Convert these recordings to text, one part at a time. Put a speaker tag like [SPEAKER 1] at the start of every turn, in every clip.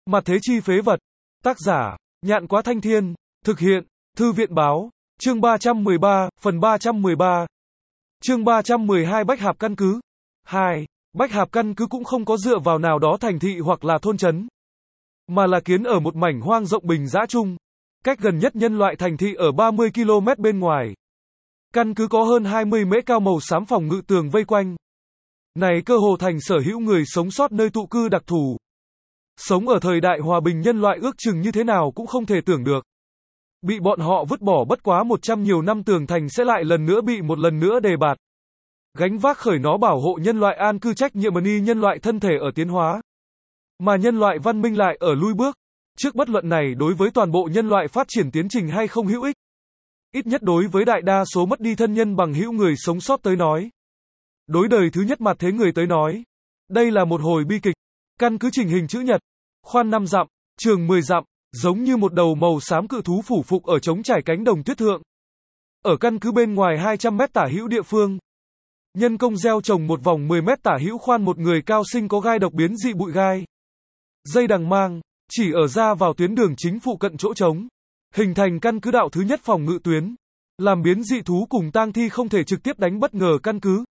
[SPEAKER 1] Mặt thế chi phế vật. Tác giả, Nhạn Quá Thanh Thiên. Thực hiện, Thư viện báo. Chương 313, phần 313. Chương 312 Bách Hạp căn cứ. 2. Bách Hạp căn cứ cũng không có dựa vào nào đó thành thị hoặc là thôn trấn, mà là kiến ở một mảnh hoang rộng bình dã chung, cách gần nhất nhân loại thành thị ở 30 km bên ngoài. Căn cứ có hơn 20 mễ cao màu xám phòng ngự tường vây quanh. Này cơ hồ thành sở hữu người sống sót nơi tụ cư đặc thù. Sống ở thời đại hòa bình nhân loại ước chừng như thế nào cũng không thể tưởng được. Bị bọn họ vứt bỏ bất quá 100 nhiều năm tường thành sẽ lại lần nữa bị một lần nữa đề bạt. Gánh vác khởi nó bảo hộ nhân loại an cư trách nhiệm nhân loại thân thể ở tiến hóa. Mà nhân loại văn minh lại ở lui bước. Trước bất luận này đối với toàn bộ nhân loại phát triển tiến trình hay không hữu ích. Ít nhất đối với đại đa số mất đi thân nhân bằng hữu người sống sót tới nói. Đối đời thứ nhất mặt thế người tới nói. Đây là một hồi bi kịch. Căn cứ trình hình chữ nhật. Khoan 5 dặm, trường 10 dặm, giống như một đầu màu xám cự thú phủ phục ở trống trải cánh đồng tuyết thượng. Ở căn cứ bên ngoài 200 mét tả hữu địa phương. Nhân công gieo trồng một vòng 10 mét tả hữu khoan một người cao sinh có gai độc biến dị bụi gai. Dây đằng mang, chỉ ở ra vào tuyến đường chính phụ cận chỗ trống. Hình thành căn cứ đạo thứ nhất phòng ngự tuyến. Làm biến dị thú cùng tang thi không thể trực tiếp đánh bất ngờ căn cứ.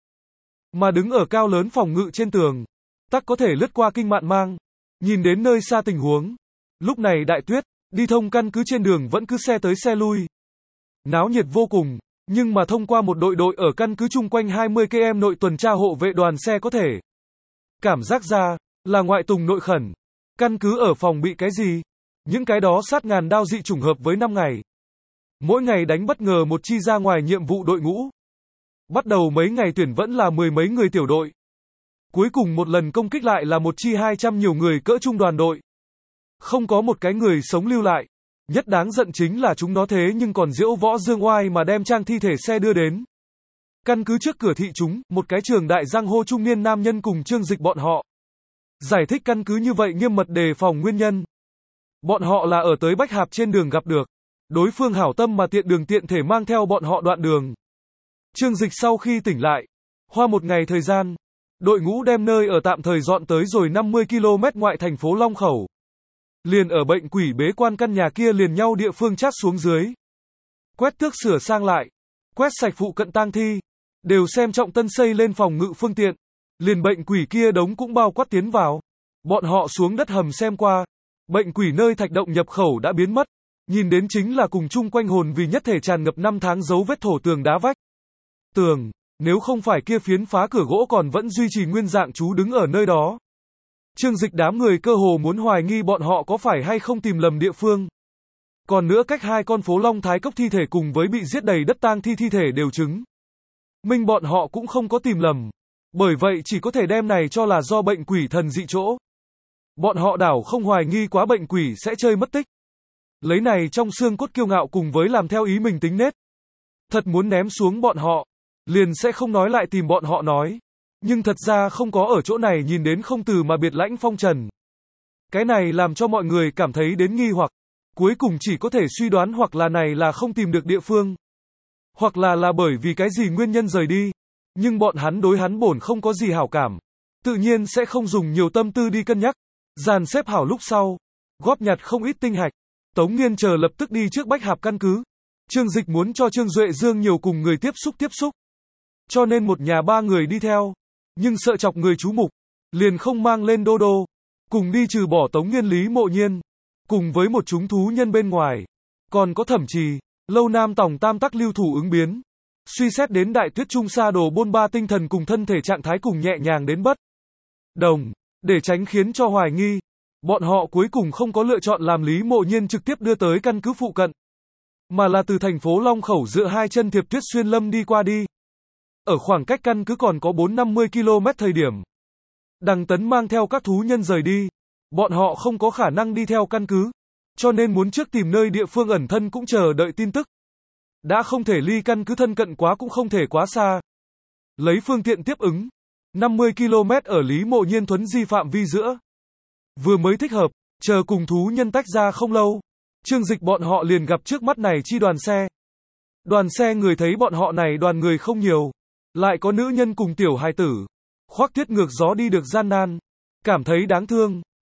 [SPEAKER 1] Mà đứng ở cao lớn phòng ngự trên tường. Tắc có thể lướt qua kinh mạn mang. Nhìn đến nơi xa tình huống. Lúc này đại tuyết, đi thông căn cứ trên đường vẫn cứ xe tới xe lui. Náo nhiệt vô cùng, nhưng mà thông qua một đội ở căn cứ chung quanh 20 km nội tuần tra hộ vệ đoàn xe có thể. Cảm giác ra, là ngoại tùng nội khẩn. Căn cứ ở phòng bị cái gì? Những cái đó sát ngàn đao dị trùng hợp với 5 ngày. Mỗi ngày đánh bất ngờ một chi ra ngoài nhiệm vụ đội ngũ. Bắt đầu mấy ngày tuyển vẫn là 10 mấy người tiểu đội. Cuối cùng một lần công kích lại là một chi 200 nhiều người cỡ trung đoàn đội. Không có một cái người sống lưu lại. Nhất đáng giận chính là chúng nó thế nhưng còn diễu võ dương oai mà đem trang thi thể xe đưa đến. Căn cứ trước cửa thị chúng, một cái trường đại giang hô trung niên nam nhân cùng Trương Dịch bọn họ. Giải thích căn cứ như vậy nghiêm mật đề phòng nguyên nhân. Bọn họ là ở tới Bách Hạp trên đường gặp được. Đối phương hảo tâm mà tiện đường tiện thể mang theo bọn họ đoạn đường. Trương Dịch sau khi tỉnh lại. Hoa một ngày thời gian. Đội ngũ đem nơi ở tạm thời dọn tới rồi 50 km ngoại thành phố Long Khẩu. Liền ở bệnh quỷ bế quan căn nhà kia liền nhau địa phương chát xuống dưới. Quét tước sửa sang lại. Quét sạch phụ cận tang thi. Đều xem trọng tân xây lên phòng ngự phương tiện. Liền bệnh quỷ kia đống cũng bao quát tiến vào. Bọn họ xuống đất hầm xem qua. Bệnh quỷ nơi thạch động nhập khẩu đã biến mất. Nhìn đến chính là cùng chung quanh hồn vì nhất thể tràn ngập 5 tháng dấu vết thổ tường đá vách. Tường, nếu không phải kia phiến phá cửa gỗ còn vẫn duy trì nguyên dạng chú đứng ở nơi đó. Trương Dịch đám người cơ hồ muốn hoài nghi bọn họ có phải hay không tìm lầm địa phương. Còn nữa cách hai con phố Long Thái Cốc thi thể cùng với bị giết đầy đất tang thi thi thể đều chứng minh bọn họ cũng không có tìm lầm. Bởi vậy chỉ có thể đem này cho là do bệnh quỷ thần dị chỗ. Bọn họ đảo không hoài nghi quá bệnh quỷ sẽ chơi mất tích. Lấy này trong xương cốt kiêu ngạo cùng với làm theo ý mình tính nết. Thật muốn ném xuống bọn họ. Liền sẽ không nói lại tìm bọn họ nói. Nhưng thật ra không có ở chỗ này nhìn đến không từ mà biệt lãnh phong trần. Cái này làm cho mọi người cảm thấy đến nghi hoặc. Cuối cùng chỉ có thể suy đoán hoặc là này là không tìm được địa phương. Hoặc là bởi vì cái gì nguyên nhân rời đi. Nhưng bọn hắn đối hắn bổn không có gì hảo cảm. Tự nhiên sẽ không dùng nhiều tâm tư đi cân nhắc. Dàn xếp hảo lúc sau. Góp nhặt không ít tinh hạch. Tống Nghiên chờ lập tức đi trước Bách Hạp căn cứ. Trương Dịch muốn cho Trương Duệ Dương nhiều cùng người tiếp xúc. Cho nên một nhà 3 người đi theo. Nhưng sợ chọc người chú mục. Liền không mang lên Đô Đô. Cùng đi trừ bỏ Tống Nghiên Lý Mộ Nhiên. Cùng với một chúng thú nhân bên ngoài. Còn có Thẩm Trì, Lâu Nam Tòng tam tắc lưu thủ ứng biến. Suy xét đến đại tuyết trung sa đồ bôn ba tinh thần cùng thân thể trạng thái cùng nhẹ nhàng đến bất đồng. Để tránh khiến cho hoài nghi. Bọn họ cuối cùng không có lựa chọn làm Lý Mộ Nhiên trực tiếp đưa tới căn cứ phụ cận. Mà là từ thành phố Long Khẩu dựa hai chân thiệp tuyết xuyên lâm đi qua đi. Ở khoảng cách căn cứ còn có 450 km thời điểm. Đằng Tấn mang theo các thú nhân rời đi. Bọn họ không có khả năng đi theo căn cứ. Cho nên muốn trước tìm nơi địa phương ẩn thân cũng chờ đợi tin tức. Đã không thể ly căn cứ thân cận quá cũng không thể quá xa. Lấy phương tiện tiếp ứng. 50 km ở Lý Mộ Nhiên thuấn di phạm vi giữa. Vừa mới thích hợp, chờ cùng thú nhân tách ra không lâu. Trương Dịch bọn họ liền gặp trước mắt này chi đoàn xe. Đoàn xe người thấy bọn họ này đoàn người không nhiều. Lại có nữ nhân cùng tiểu hài tử. Khoác tuyết ngược gió đi được gian nan. Cảm thấy đáng thương.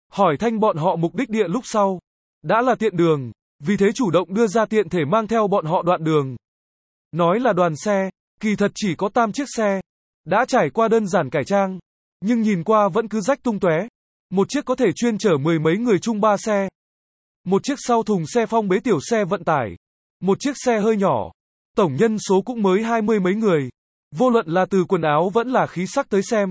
[SPEAKER 1] hỏi thanh bọn họ mục đích địa lúc sau. Đã là tiện đường, vì thế chủ động đưa ra tiện thể mang theo bọn họ đoạn đường. Nói là đoàn xe, kỳ thật chỉ có 8 chiếc xe. Đã trải qua đơn giản cải trang, nhưng nhìn qua vẫn cứ rách tung tóe. Một chiếc có thể chuyên chở 10 mấy người chung 3 xe. Một chiếc sau thùng xe phong bế tiểu xe vận tải. Một chiếc xe hơi nhỏ. Tổng nhân số cũng mới 20 mấy người. Vô luận là từ quần áo vẫn là khí sắc tới xem.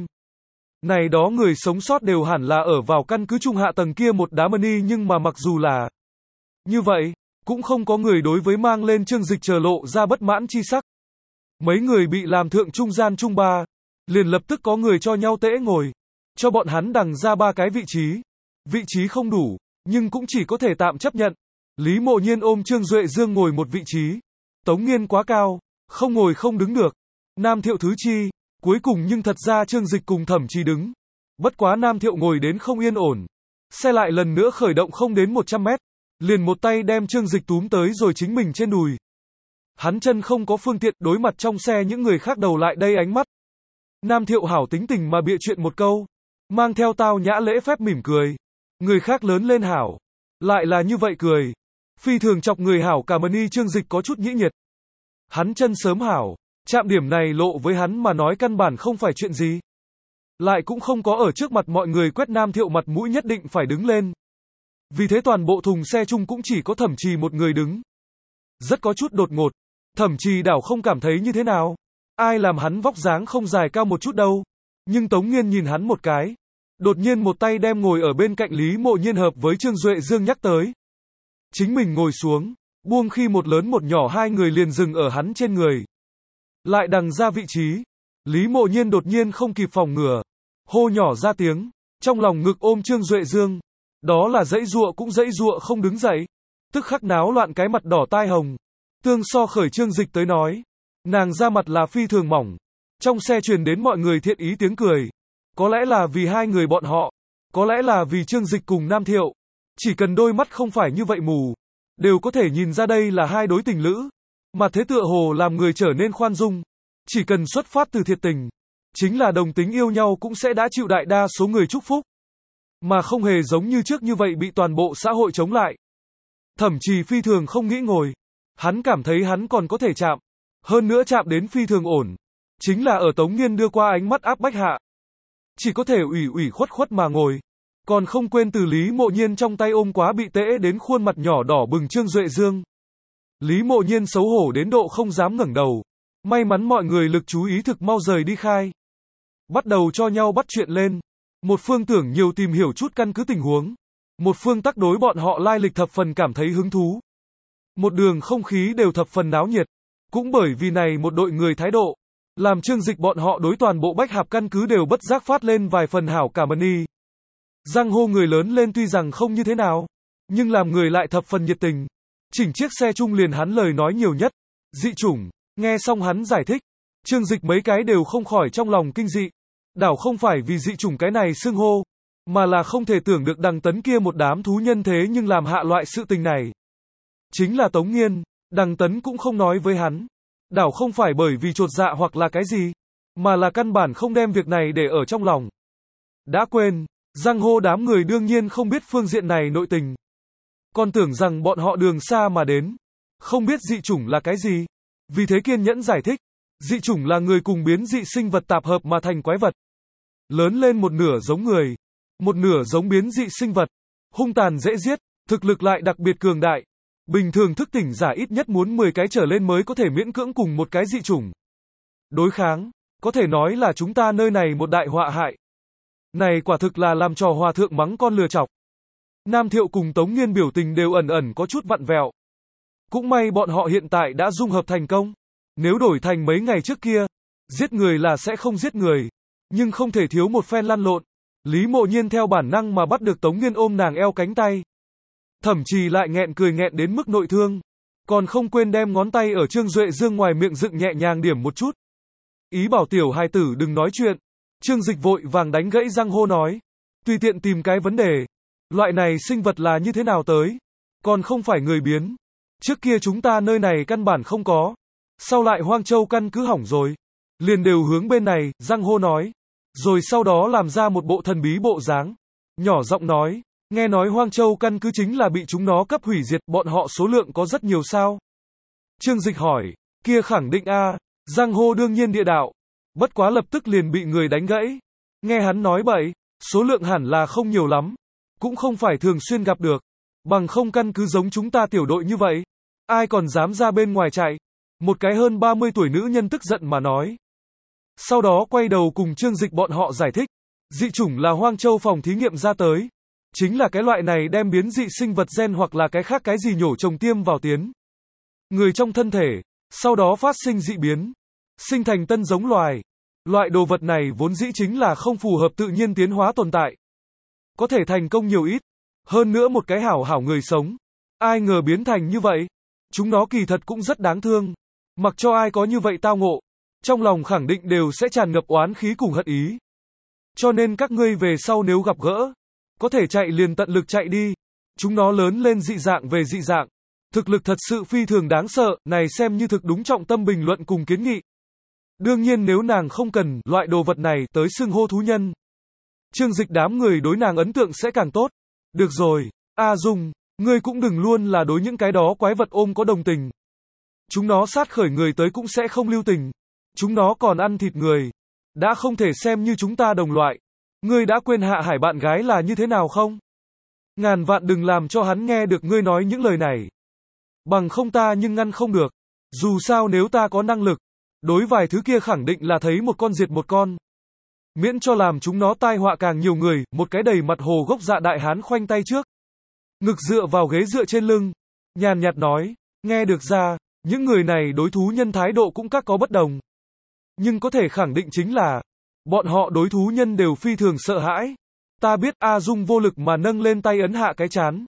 [SPEAKER 1] Này đó người sống sót đều hẳn là ở vào căn cứ trung hạ tầng kia một đám mani, nhưng mà mặc dù là như vậy, cũng không có người đối với mang lên Trương Dịch chờ lộ ra bất mãn chi sắc. Mấy người bị làm thượng trung gian trung ba, liền lập tức có người cho nhau tễ ngồi, cho bọn hắn đằng ra 3 cái vị trí. Vị trí không đủ, nhưng cũng chỉ có thể tạm chấp nhận. Lý Mộ Nhiên ôm Trương Duệ Dương ngồi một vị trí. Tống Nghiên quá cao, không ngồi không đứng được. Nam Thiệu thứ chi, cuối cùng nhưng thật ra Trương Dịch cùng Thẩm Trì đứng. Bất quá Nam Thiệu ngồi đến không yên ổn. Xe lại lần nữa khởi động không đến 100 mét. Liền một tay đem Trương Dịch túm tới rồi chính mình trên đùi. Hắn chân không có phương tiện, đối mặt trong xe những người khác đầu lại đây ánh mắt. Nam Thiệu hảo tính tình mà bịa chuyện một câu, mang theo tao nhã lễ phép mỉm cười. Người khác lớn lên hảo, lại là như vậy cười. Phi thường chọc người hảo cả mani. Trương Dịch có chút nhĩ nhiệt. Hắn chân sớm hảo, chạm điểm này lộ với hắn mà nói căn bản không phải chuyện gì. Lại cũng không có ở trước mặt mọi người quét Nam Thiệu mặt mũi nhất định phải đứng lên. Vì thế toàn bộ thùng xe chung cũng chỉ có Thẩm Trì một người đứng. Rất có chút đột ngột. Thẩm Trì đảo không cảm thấy như thế nào. Ai làm hắn vóc dáng không dài cao một chút đâu. Nhưng Tống Nghiên nhìn hắn một cái. Đột nhiên một tay đem ngồi ở bên cạnh Lý Mộ Nhiên hợp với Trương Duệ Dương nhắc tới. Chính mình ngồi xuống, buông khi một lớn một nhỏ 2 người liền dừng ở hắn trên người. Lại đằng ra vị trí. Lý Mộ Nhiên đột nhiên không kịp phòng ngừa. Hô nhỏ ra tiếng. Trong lòng ngực ôm Trương Duệ Dương. Đó là dãy dụa cũng dãy dụa không đứng dậy. Tức khắc náo loạn cái mặt đỏ tai hồng. Tương so khởi Trương Dịch tới nói. Nàng ra mặt là phi thường mỏng. Trong xe truyền đến mọi người thiện ý tiếng cười. Có lẽ là vì 2 người bọn họ. Có lẽ là vì Trương Dịch cùng Nam Thiệu. Chỉ cần đôi mắt không phải như vậy mù. Đều có thể nhìn ra đây là 2 đối tình lữ. Mà thế tựa hồ làm người trở nên khoan dung. Chỉ cần xuất phát từ thiệt tình. Chính là đồng tính yêu nhau cũng sẽ đã chịu đại đa số người chúc phúc. Mà không hề giống như trước như vậy bị toàn bộ xã hội chống lại. Thẩm Trì phi thường không nghĩ ngồi. Hắn cảm thấy hắn còn có thể chạm. Hơn nữa chạm đến phi thường ổn. Chính là ở Tống Nghiên đưa qua ánh mắt áp bách hạ. Chỉ có thể ủy ủy khuất khuất mà ngồi. Còn không quên từ Lý Mộ Nhiên trong tay ôm quá bị tễ đến khuôn mặt nhỏ đỏ bừng Trương Duệ Dương. Lý Mộ Nhiên xấu hổ đến độ không dám ngẩng đầu. May mắn mọi người lực chú ý thực mau rời đi khai. Bắt đầu cho nhau bắt chuyện lên. Một phương tưởng nhiều tìm hiểu chút căn cứ tình huống. Một phương tắc đối bọn họ lai lịch thập phần cảm thấy hứng thú. Một đường không khí đều thập phần náo nhiệt. Cũng bởi vì này một đội người thái độ, làm Trương Dịch bọn họ đối toàn bộ Bách Hạp căn cứ đều bất giác phát lên vài phần hảo cảm ơn. Giang hô người lớn lên tuy rằng không như thế nào, nhưng làm người lại thập phần nhiệt tình. Chỉnh chiếc xe chung liền hắn lời nói nhiều nhất. Dị chủng, nghe xong hắn giải thích, Trương Dịch mấy cái đều không khỏi trong lòng kinh dị. Đảo không phải vì dị chủng cái này xưng hô, mà là không thể tưởng được Đằng Tấn kia một đám thú nhân thế nhưng làm hạ loại sự tình này. Chính là Tống Nghiên, Đằng Tấn cũng không nói với hắn. Đảo không phải bởi vì chột dạ hoặc là cái gì, mà là căn bản không đem việc này để ở trong lòng. Đã quên, giang hô đám người đương nhiên không biết phương diện này nội tình. Còn tưởng rằng bọn họ đường xa mà đến, không biết dị chủng là cái gì. Vì thế kiên nhẫn giải thích, dị chủng là người cùng biến dị sinh vật tạp hợp mà thành quái vật. Lớn lên một nửa giống người, một nửa giống biến dị sinh vật, hung tàn dễ giết, thực lực lại đặc biệt cường đại. Bình thường thức tỉnh giả ít nhất muốn 10 cái trở lên mới có thể miễn cưỡng cùng một cái dị chủng đối kháng, có thể nói là chúng ta nơi này một đại họa hại. Này quả thực là làm trò hòa thượng mắng con lừa chọc. Nam Thiệu cùng Tống Nghiên biểu tình đều ẩn ẩn có chút vặn vẹo. Cũng may bọn họ hiện tại đã dung hợp thành công. Nếu đổi thành mấy ngày trước kia, giết người là sẽ không giết người, nhưng không thể thiếu một phen lăn lộn. Lý Mộ Nhiên theo bản năng mà bắt được Tống Nghiên ôm nàng eo cánh tay. Thẩm Trì lại nghẹn cười nghẹn đến mức nội thương, còn không quên đem ngón tay ở Trương Duệ Dương ngoài miệng dựng nhẹ nhàng điểm một chút. Ý bảo tiểu hài tử đừng nói chuyện. Trương Dịch vội vàng đánh gãy Giang hô nói, tùy tiện tìm cái vấn đề. Loại này sinh vật là như thế nào tới? Còn không phải người biến. Trước kia chúng ta nơi này căn bản không có. Sau lại Hoang Châu căn cứ hỏng rồi. Liền đều hướng bên này, Giang hô nói. Rồi sau đó làm ra một bộ thần bí bộ dáng. Nhỏ giọng nói, Nghe nói Hoang Châu căn cứ chính là bị chúng nó cấp hủy diệt, bọn họ số lượng có rất nhiều sao? Trương Dịch hỏi, kia khẳng định a, giang hồ đương nhiên địa đạo. Bất quá lập tức liền bị người đánh gãy. Nghe hắn nói bậy, số lượng hẳn là không nhiều lắm. Cũng không phải thường xuyên gặp được. Bằng không căn cứ giống chúng ta tiểu đội như vậy. Ai còn dám ra bên ngoài chạy? Một cái hơn 30 tuổi nữ nhân tức giận mà nói. Sau đó quay đầu cùng Trương Dịch bọn họ giải thích. Dị chủng là Hoang Châu phòng thí nghiệm ra tới. Chính là cái loại này đem biến dị sinh vật gen hoặc là cái khác cái gì nhổ trồng tiêm vào tiến người trong thân thể, sau đó phát sinh dị biến, sinh thành tân giống loài. Loại đồ vật này vốn dĩ chính là không phù hợp tự nhiên tiến hóa tồn tại. Có thể thành công nhiều ít. Hơn nữa một cái hảo hảo người sống. Ai ngờ biến thành như vậy. Chúng nó kỳ thật cũng rất đáng thương. Mặc cho ai có như vậy tao ngộ, trong lòng khẳng định đều sẽ tràn ngập oán khí cùng hận ý. Cho nên các ngươi về sau nếu gặp gỡ, có thể chạy liền tận lực chạy đi. Chúng nó lớn lên dị dạng về dị dạng. Thực lực thật sự phi thường đáng sợ, này xem như thực đúng trọng tâm bình luận cùng kiến nghị. Đương nhiên nếu nàng không cần loại đồ vật này tới xưng hô thú nhân. Trương Dịch đám người đối nàng ấn tượng sẽ càng tốt. Được rồi, A Dung, ngươi cũng đừng luôn là đối những cái đó quái vật ôm có đồng tình. Chúng nó sát khởi người tới cũng sẽ không lưu tình. Chúng nó còn ăn thịt người. Đã không thể xem như chúng ta đồng loại. Ngươi đã quên Hạ Hải bạn gái là như thế nào không? Ngàn vạn đừng làm cho hắn nghe được ngươi nói những lời này. Bằng không ta nhưng ngăn không được. Dù sao nếu ta có năng lực, đối vài thứ kia khẳng định là thấy một con diệt một con. Miễn cho làm chúng nó tai họa càng nhiều người, một cái đầy mặt hồ gốc dạ đại hán khoanh tay trước. Ngực dựa vào ghế dựa trên lưng. Nhàn nhạt nói, nghe được ra, những người này đối thú nhân thái độ cũng các có bất đồng. Nhưng có thể khẳng định chính là, bọn họ đối thú nhân đều phi thường sợ hãi. Ta biết A Dung vô lực mà nâng lên tay ấn hạ cái chán.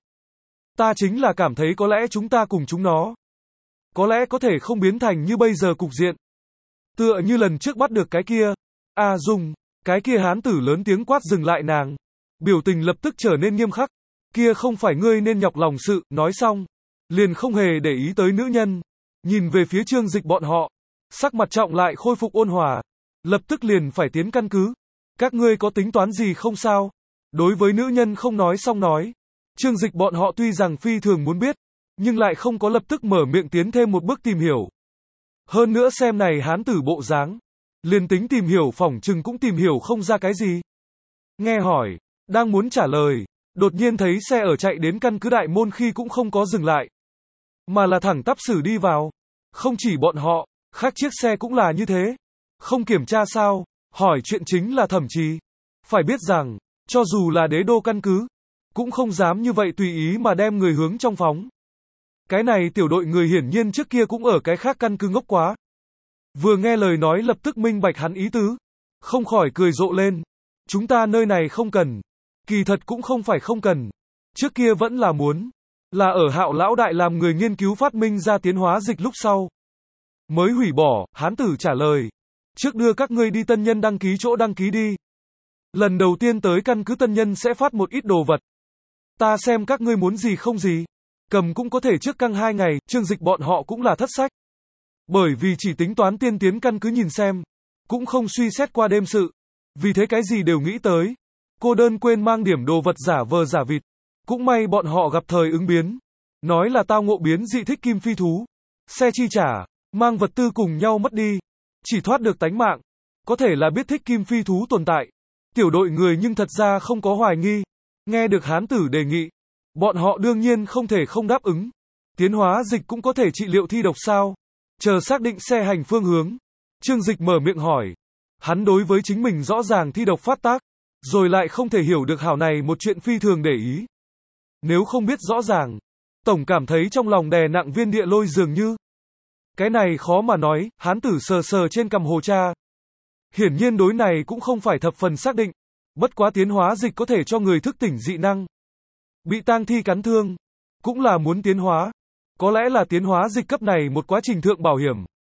[SPEAKER 1] Ta chính là cảm thấy có lẽ chúng ta cùng chúng nó. Có lẽ có thể không biến thành như bây giờ cục diện. Tựa như lần trước bắt được cái kia. A Dung, cái kia hán tử lớn tiếng quát dừng lại nàng. Biểu tình lập tức trở nên nghiêm khắc. Kia không phải ngươi nên nhọc lòng sự, nói xong. Liền không hề để ý tới nữ nhân. Nhìn về phía Trương Dịch bọn họ. Sắc mặt trọng lại khôi phục ôn hòa. Lập tức liền phải tiến căn cứ. Các ngươi có tính toán gì không sao? Đối với nữ nhân không nói xong nói. Trương Dịch bọn họ tuy rằng phi thường muốn biết, nhưng lại không có lập tức mở miệng tiến thêm một bước tìm hiểu. Hơn nữa xem này hán tử bộ dáng, liền tính tìm hiểu phỏng chừng cũng tìm hiểu không ra cái gì. Nghe hỏi, đang muốn trả lời, đột nhiên thấy xe ở chạy đến căn cứ đại môn khi cũng không có dừng lại, mà là thẳng tắp xử đi vào. Không chỉ bọn họ, khác chiếc xe cũng là như thế. Không kiểm tra sao? Hỏi chuyện chính là Thẩm Trì. Phải biết rằng, cho dù là đế đô căn cứ, cũng không dám như vậy tùy ý mà đem người hướng trong phóng. Cái này tiểu đội người hiển nhiên trước kia cũng ở cái khác căn cứ ngốc quá. Vừa nghe lời nói lập tức minh bạch hắn ý tứ. Không khỏi cười rộ lên. Chúng ta nơi này không cần. Kỳ thật cũng không phải không cần. Trước kia vẫn là muốn. Là ở Hạo lão đại làm người nghiên cứu phát minh ra tiến hóa dịch lúc sau. Mới hủy bỏ, hán tử trả lời. Trước đưa các ngươi đi tân nhân đăng ký chỗ đăng ký đi. Lần đầu tiên tới căn cứ tân nhân sẽ phát một ít đồ vật. Ta xem các ngươi muốn gì không gì. Cầm cũng có thể trước căng 2 ngày, Trương Dịch bọn họ cũng là thất sách. Bởi vì chỉ tính toán tiên tiến căn cứ nhìn xem. Cũng không suy xét qua đêm sự. Vì thế cái gì đều nghĩ tới. Cô đơn quên mang điểm đồ vật giả vờ giả vịt. Cũng may bọn họ gặp thời ứng biến. Nói là tao ngộ biến dị thích kim phi thú. Xe chi trả, mang vật tư cùng nhau mất đi. Chỉ thoát được tánh mạng. Có thể là biết thích kim phi thú tồn tại. Tiểu đội người nhưng thật ra không có hoài nghi. Nghe được hán tử đề nghị. Bọn họ đương nhiên không thể không đáp ứng. Tiến hóa dịch cũng có thể trị liệu thi độc sao? Chờ xác định xe hành phương hướng. Trương Dịch mở miệng hỏi. Hắn đối với chính mình rõ ràng thi độc phát tác. Rồi lại không thể hiểu được hảo này một chuyện phi thường để ý. Nếu không biết rõ ràng. Tổng cảm thấy trong lòng đè nặng viên địa lôi dường như. Cái này khó mà nói, hán tử sờ sờ trên cằm hồ cha. Hiển nhiên đối này cũng không phải thập phần xác định. Bất quá tiến hóa dịch có thể cho người thức tỉnh dị năng. Bị tang thi cắn thương. Cũng là muốn tiến hóa. Có lẽ là tiến hóa dịch cấp này một quá trình thượng bảo hiểm.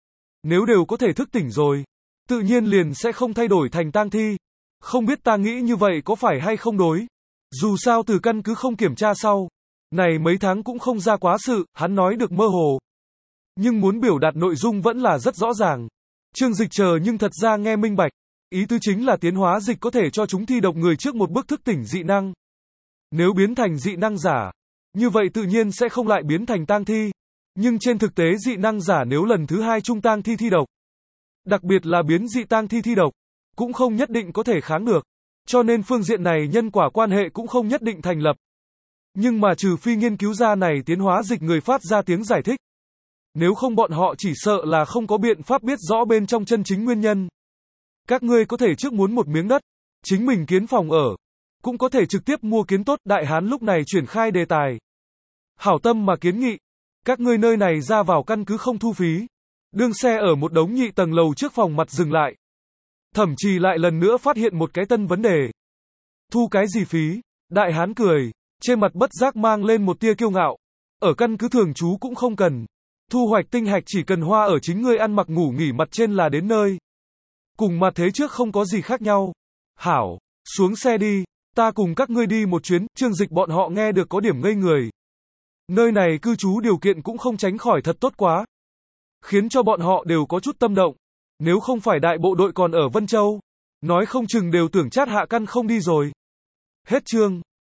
[SPEAKER 1] Nếu đều có thể thức tỉnh rồi. Tự nhiên liền sẽ không thay đổi thành tang thi. Không biết ta nghĩ như vậy có phải hay không đối. Dù sao từ căn cứ không kiểm tra sau. Này mấy tháng cũng không ra quá sự, hắn nói được mơ hồ. Nhưng muốn biểu đạt nội dung vẫn là rất rõ ràng. Trương Dịch chờ nhưng thật ra nghe minh bạch. Ý tứ chính là tiến hóa dịch có thể cho chúng thi độc người trước một bước thức tỉnh dị năng. Nếu biến thành dị năng giả, như vậy tự nhiên sẽ không lại biến thành tang thi. Nhưng trên thực tế dị năng giả nếu lần thứ hai trung tang thi thi độc, đặc biệt là biến dị tang thi thi độc, cũng không nhất định có thể kháng được. Cho nên phương diện này nhân quả quan hệ cũng không nhất định thành lập. Nhưng mà trừ phi nghiên cứu ra này tiến hóa dịch người phát ra tiếng giải thích. Nếu không bọn họ chỉ sợ là không có biện pháp biết rõ bên trong chân chính nguyên nhân. Các ngươi có thể trước muốn một miếng đất, chính mình kiến phòng ở. Cũng có thể trực tiếp mua kiến tốt. Đại hán lúc này chuyển khai đề tài. Hảo tâm mà kiến nghị. Các ngươi nơi này ra vào căn cứ không thu phí. Đương xe ở một đống nhị tầng lầu trước phòng mặt dừng lại. Thẩm Trì lại lần nữa phát hiện một cái tân vấn đề. Thu cái gì phí? Đại hán cười, trên mặt bất giác mang lên một tia kiêu ngạo. Ở căn cứ thường trú cũng không cần. Thu hoạch tinh hạch chỉ cần hoa ở chính ngươi ăn mặc ngủ nghỉ mặt trên là đến nơi. Cùng mặt thế trước không có gì khác nhau. Hảo, xuống xe đi, ta cùng các ngươi đi một chuyến. Trương Dịch bọn họ nghe được có điểm ngây người. Nơi này cư trú điều kiện cũng không tránh khỏi thật tốt quá. Khiến cho bọn họ đều có chút tâm động. Nếu không phải đại bộ đội còn ở Vân Châu, nói không chừng đều tưởng chát hạ căn không đi rồi. Hết chương.